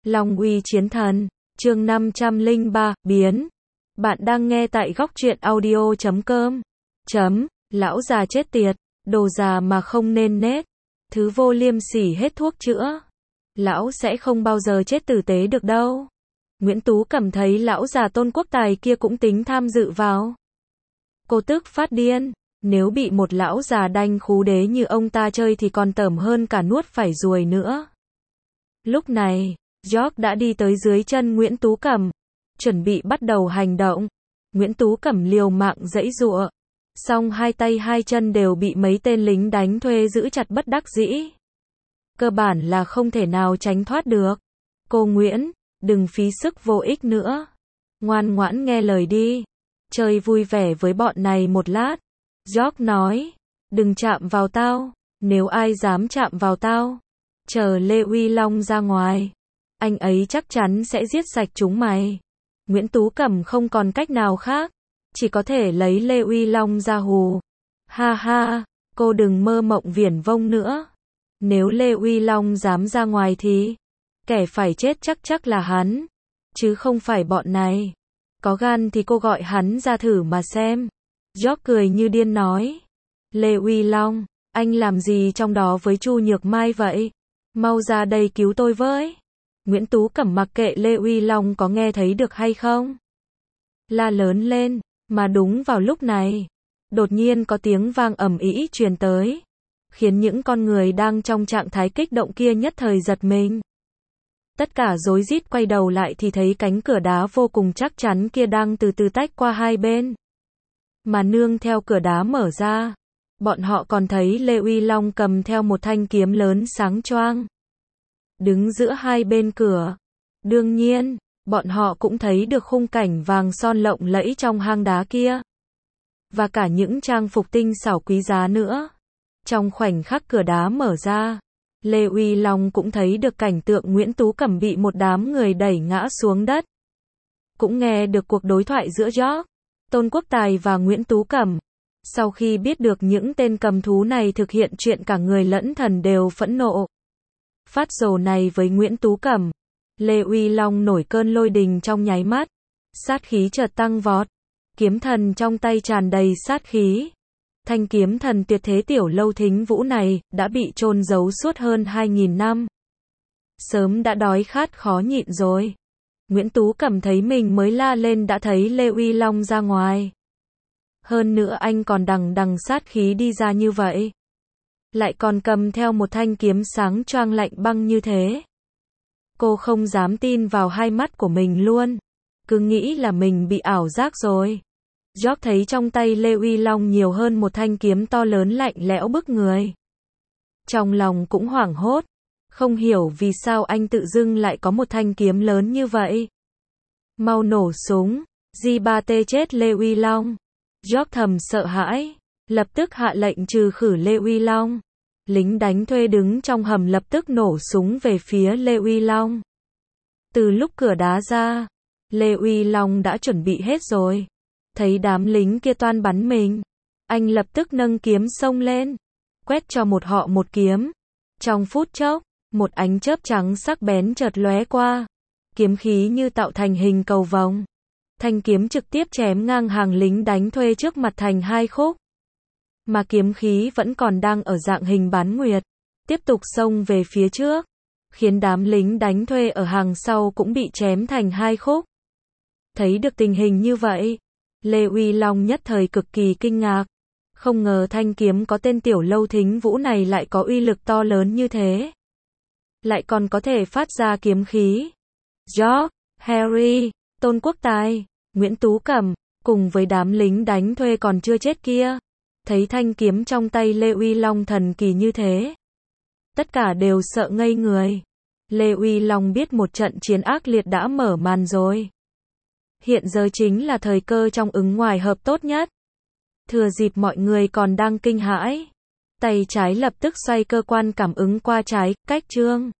Long uy chiến thần, chương 503, biến. Bạn đang nghe tại góc truyện audio.com. Lão già chết tiệt, đồ già mà không nên nết. Thứ vô liêm sỉ hết thuốc chữa. Lão sẽ không bao giờ chết tử tế được đâu. Nguyễn Tú Cẩm thấy lão già Tôn Quốc Tài kia cũng tính tham dự vào. Cô tức phát điên. Nếu bị một lão già đanh khú đế như ông ta chơi thì còn tởm hơn cả nuốt phải ruồi nữa. Lúc này, George đã đi tới dưới chân Nguyễn Tú Cẩm, chuẩn bị bắt đầu hành động. Nguyễn Tú Cẩm liều mạng giãy giụa, song hai tay hai chân đều bị mấy tên lính đánh thuê giữ chặt bất đắc dĩ. Cơ bản là không thể nào tránh thoát được. Cô Nguyễn, đừng phí sức vô ích nữa. Ngoan ngoãn nghe lời đi. Chơi vui vẻ với bọn này một lát. George nói, đừng chạm vào tao, nếu ai dám chạm vào tao, chờ Lê Uy Long ra ngoài, anh ấy chắc chắn sẽ giết sạch chúng mày. Nguyễn Tú Cẩm không còn cách nào khác, chỉ có thể lấy Lê Uy Long ra hù. Ha ha, cô đừng mơ mộng viển vông nữa. Nếu Lê Uy Long dám ra ngoài thì, kẻ phải chết chắc là hắn, chứ không phải bọn này. Có gan thì cô gọi hắn ra thử mà xem. George cười như điên nói, Lê Uy Long, anh làm gì trong đó với Chu Nhược Mai vậy? Mau ra đây cứu tôi với. Nguyễn Tú Cẩm mặc kệ Lê Uy Long có nghe thấy được hay không, la lớn lên, mà đúng vào lúc này, đột nhiên có tiếng vang ầm ĩ truyền tới, khiến những con người đang trong trạng thái kích động kia nhất thời giật mình. Tất cả rối rít quay đầu lại thì thấy cánh cửa đá vô cùng chắc chắn kia đang từ từ tách qua hai bên. Mà nương theo cửa đá mở ra, bọn họ còn thấy Lê Uy Long cầm theo một thanh kiếm lớn sáng choang, đứng giữa hai bên cửa. Đương nhiên, bọn họ cũng thấy được khung cảnh vàng son lộng lẫy trong hang đá kia, và cả những trang phục tinh xảo quý giá nữa. Trong khoảnh khắc cửa đá mở ra, Lê Uy Long cũng thấy được cảnh tượng Nguyễn Tú Cẩm bị một đám người đẩy ngã xuống đất. Cũng nghe được cuộc đối thoại giữa George, Tôn Quốc Tài và Nguyễn Tú Cẩm. Sau khi biết được những tên cầm thú này thực hiện chuyện, cả người lẫn thần đều phẫn nộ. Phát rồ này với Nguyễn Tú Cẩm, Lê Uy Long nổi cơn lôi đình trong nháy mắt. Sát khí chợt tăng vọt. Kiếm thần trong tay tràn đầy sát khí. Thanh kiếm thần tuyệt thế Tiểu Lâu Thính Vũ này đã bị chôn giấu suốt hơn 2.000 năm. Sớm đã đói khát khó nhịn rồi. Nguyễn Tú Cẩm thấy mình mới la lên đã thấy Lê Uy Long ra ngoài. Hơn nữa anh còn đằng sát khí đi ra như vậy. Lại còn cầm theo một thanh kiếm sáng choang lạnh băng như thế. Cô không dám tin vào hai mắt của mình luôn. Cứ nghĩ là mình bị ảo giác rồi. George thấy trong tay Lê Uy Long nhiều hơn một thanh kiếm to lớn lạnh lẽo bức người. Trong lòng cũng hoảng hốt. Không hiểu vì sao anh tự dưng lại có một thanh kiếm lớn như vậy. Mau nổ súng, G3T chết Lê Uy Long. George thầm sợ hãi, lập tức hạ lệnh trừ khử Lê Uy Long. Lính đánh thuê đứng trong hầm lập tức nổ súng về phía Lê Uy Long. Từ lúc cửa đá ra, Lê Uy Long đã chuẩn bị hết rồi. Thấy đám lính kia toan bắn mình, anh lập tức nâng kiếm xông lên, quét cho họ một kiếm. Trong phút chốc, một ánh chớp trắng sắc bén chợt lóe qua, kiếm khí như tạo thành hình cầu vồng. Thanh kiếm trực tiếp chém ngang hàng lính đánh thuê trước mặt thành hai khúc. Mà kiếm khí vẫn còn đang ở dạng hình bán nguyệt, tiếp tục xông về phía trước, khiến đám lính đánh thuê ở hàng sau cũng bị chém thành hai khúc. Thấy được tình hình như vậy, Lê Uy Long nhất thời cực kỳ kinh ngạc. Không ngờ thanh kiếm có tên Tiểu Lâu Thính Vũ này lại có uy lực to lớn như thế. Lại còn có thể phát ra kiếm khí. George, Harry, Tôn Quốc Tài, Nguyễn Tú Cẩm, cùng với đám lính đánh thuê còn chưa chết kia, thấy thanh kiếm trong tay Lê Uy Long thần kỳ như thế, tất cả đều sợ ngây người. Lê Uy Long biết một trận chiến ác liệt đã mở màn rồi. Hiện giờ chính là thời cơ trong ứng ngoài hợp tốt nhất. Thừa dịp mọi người còn đang kinh hãi, tay trái lập tức xoay cơ quan cảm ứng qua trái, cách chương.